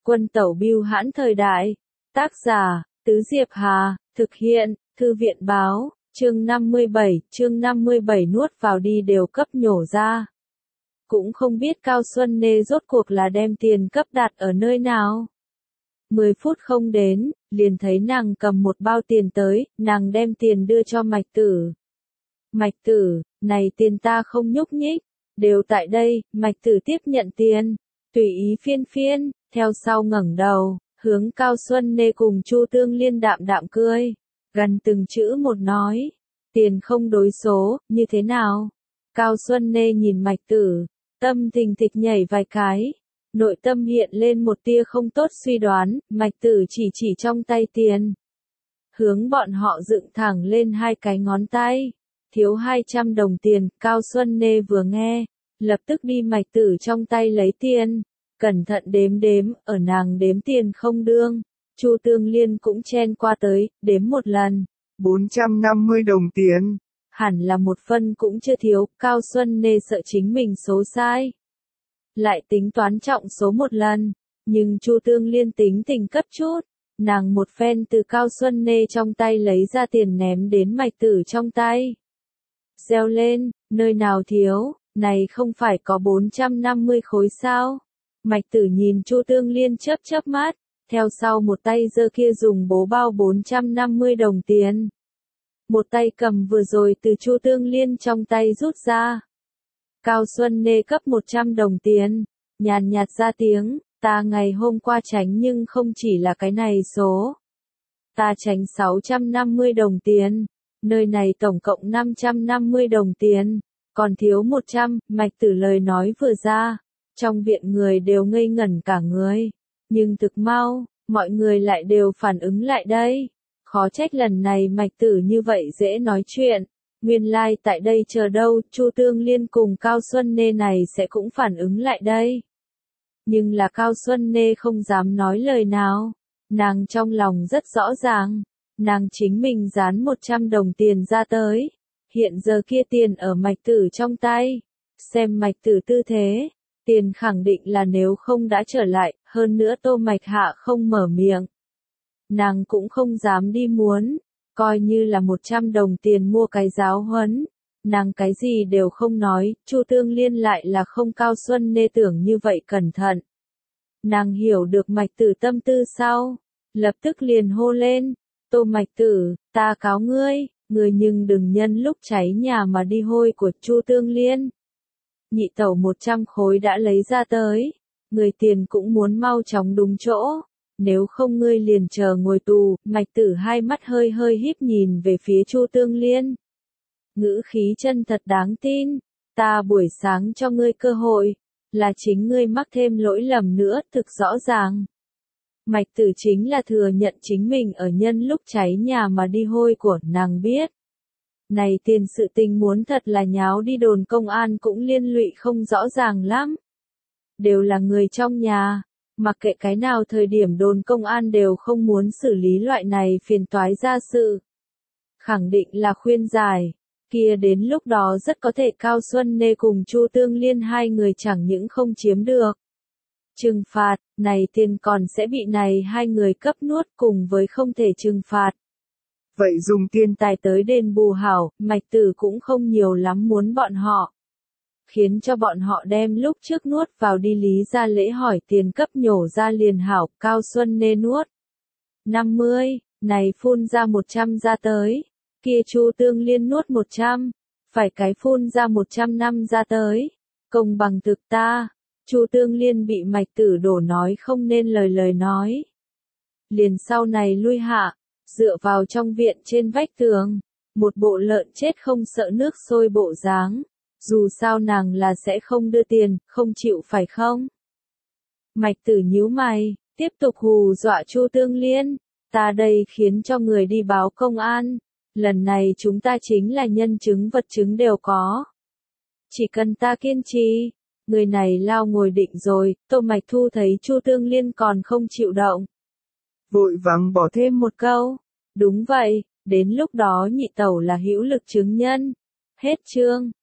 Quân tẩu bưu hãn thời đại. Tác giả, Tứ Diệp Hà, thực hiện, Thư viện báo, chương 57 nuốt vào đi đều cấp nhổ ra. Cũng không biết Cao Xuân Nê rốt cuộc là đem tiền cấp đặt ở nơi nào. 10 phút không đến, liền thấy nàng cầm một bao tiền tới, nàng đem tiền đưa cho Mạch Tử. Mạch Tử, này tiền ta không nhúc nhích, đều tại đây. Mạch Tử tiếp nhận tiền, tùy ý phiên, theo sau ngẩng đầu, hướng Cao Xuân Nê cùng Chu Tương Liên đạm cười, gần từng chữ một nói, tiền không đối số, như thế nào? Cao Xuân Nê nhìn Mạch Tử, tâm thình thịch nhảy vài cái, nội tâm hiện lên một tia không tốt suy đoán. Mạch Tử chỉ trong tay tiền, hướng bọn họ dựng thẳng lên hai cái ngón tay, thiếu 200 đồng tiền. Cao Xuân Nê vừa nghe, lập tức đi Mạch Tử trong tay lấy tiền, cẩn thận đếm, ở nàng đếm tiền không đương, Chu Tương Liên cũng chen qua tới, đếm một lần, 450 đồng tiền. Hẳn là một phân cũng chưa thiếu. Cao Xuân Nê sợ chính mình số sai, lại tính toán trọng số một lần, nhưng Chu Tương Liên tính tình cấp chút, nàng một phen từ Cao Xuân Nê trong tay lấy ra tiền ném đến Mạch Tử trong tay. Reo lên, nơi nào thiếu, này không phải có 450 khối sao? Mạch Tử nhìn Chu Tương Liên chớp mắt, theo sau một tay giơ kia dùng bố bao 450 đồng tiền. Một tay cầm vừa rồi từ Chu Tương Liên trong tay rút ra. Cao Xuân Nê cấp 100 đồng tiền, nhàn nhạt ra tiếng, ta ngày hôm qua tránh nhưng không chỉ là cái này số. Ta tránh 650 đồng tiền, nơi này tổng cộng 550 đồng tiền, còn thiếu 100. Mạch Tử lời nói vừa ra, trong viện người đều ngây ngẩn cả người, nhưng thực mau, mọi người lại đều phản ứng lại đây. Khó trách lần này Mạch Tử như vậy dễ nói chuyện, nguyên lai tại đây chờ đâu. Chu Tương Liên cùng Cao Xuân Nê này sẽ cũng phản ứng lại đây. Nhưng là Cao Xuân Nê không dám nói lời nào, nàng trong lòng rất rõ ràng, nàng chính mình dán 100 đồng tiền ra tới, hiện giờ kia tiền ở Mạch Tử trong tay, xem Mạch Tử tư thế, tiền khẳng định là nếu không đã trở lại. Hơn nữa Tô Mạch Hạ không mở miệng, nàng cũng không dám đi muốn, coi như là 100 đồng tiền mua cái giáo huấn, nàng cái gì đều không nói. Chu Tương Liên lại là không Cao Xuân Nê tưởng như vậy cẩn thận. Nàng hiểu được Mạch Tử tâm tư sau, lập tức liền hô lên, Tô Mạch Tử, ta cáo ngươi, ngươi nhưng đừng nhân lúc cháy nhà mà đi hôi của Chu Tương Liên. Nhị tẩu 100 khối đã lấy ra tới, người tiền cũng muốn mau chóng đúng chỗ, nếu không ngươi liền chờ ngồi tù. Mạch Tử hai mắt hơi híp nhìn về phía Chu Tương Liên, ngữ khí chân thật đáng tin, ta buổi sáng cho ngươi cơ hội, là chính ngươi mắc thêm lỗi lầm nữa, thực rõ ràng. Mạch Tử chính là thừa nhận chính mình ở nhân lúc cháy nhà mà đi hôi của. Nàng biết, này tiền sự tình muốn thật là nháo đi đồn công an cũng liên lụy không rõ ràng lắm. Đều là người trong nhà, mặc kệ cái nào thời điểm đồn công an đều không muốn xử lý loại này phiền toái ra sự. Khẳng định là khuyên giải, kia đến lúc đó rất có thể Cao Xuân Nê cùng Chu Tương Liên hai người chẳng những không chiếm được trừng phạt, này tiền còn sẽ bị này hai người cấp nuốt cùng với không thể trừng phạt. Vậy dùng tiền tài tới đền bù hảo. Mạch Tử cũng không nhiều lắm muốn bọn họ, khiến cho bọn họ đem lúc trước nuốt vào đi Lý Gia Lễ hỏi tiền cấp nhổ ra liền hảo. Cao Xuân Nê nuốt 50, này phun ra 100 ra tới, kia Chu Tương Liên nuốt 100, phải cái phun ra 100 năm ra tới, công bằng thực ta. Chu Tương Liên bị Mạch Tử đổ nói không nên lời nói, liền sau này lui hạ, dựa vào trong viện trên vách tường, một bộ lợn chết không sợ nước sôi bộ dáng. Dù sao nàng là sẽ không đưa tiền, không chịu phải không? Mạch Tử nhíu mày, tiếp tục hù dọa Chu Tương Liên, ta đây khiến cho người đi báo công an, lần này chúng ta chính là nhân chứng vật chứng đều có. Chỉ cần ta kiên trì, người này lao ngồi định rồi. Tô Mạch Thu thấy Chu Tương Liên còn không chịu động, vội vàng bỏ thêm một câu, đúng vậy, đến lúc đó nhị tẩu là hữu lực chứng nhân. Hết chương.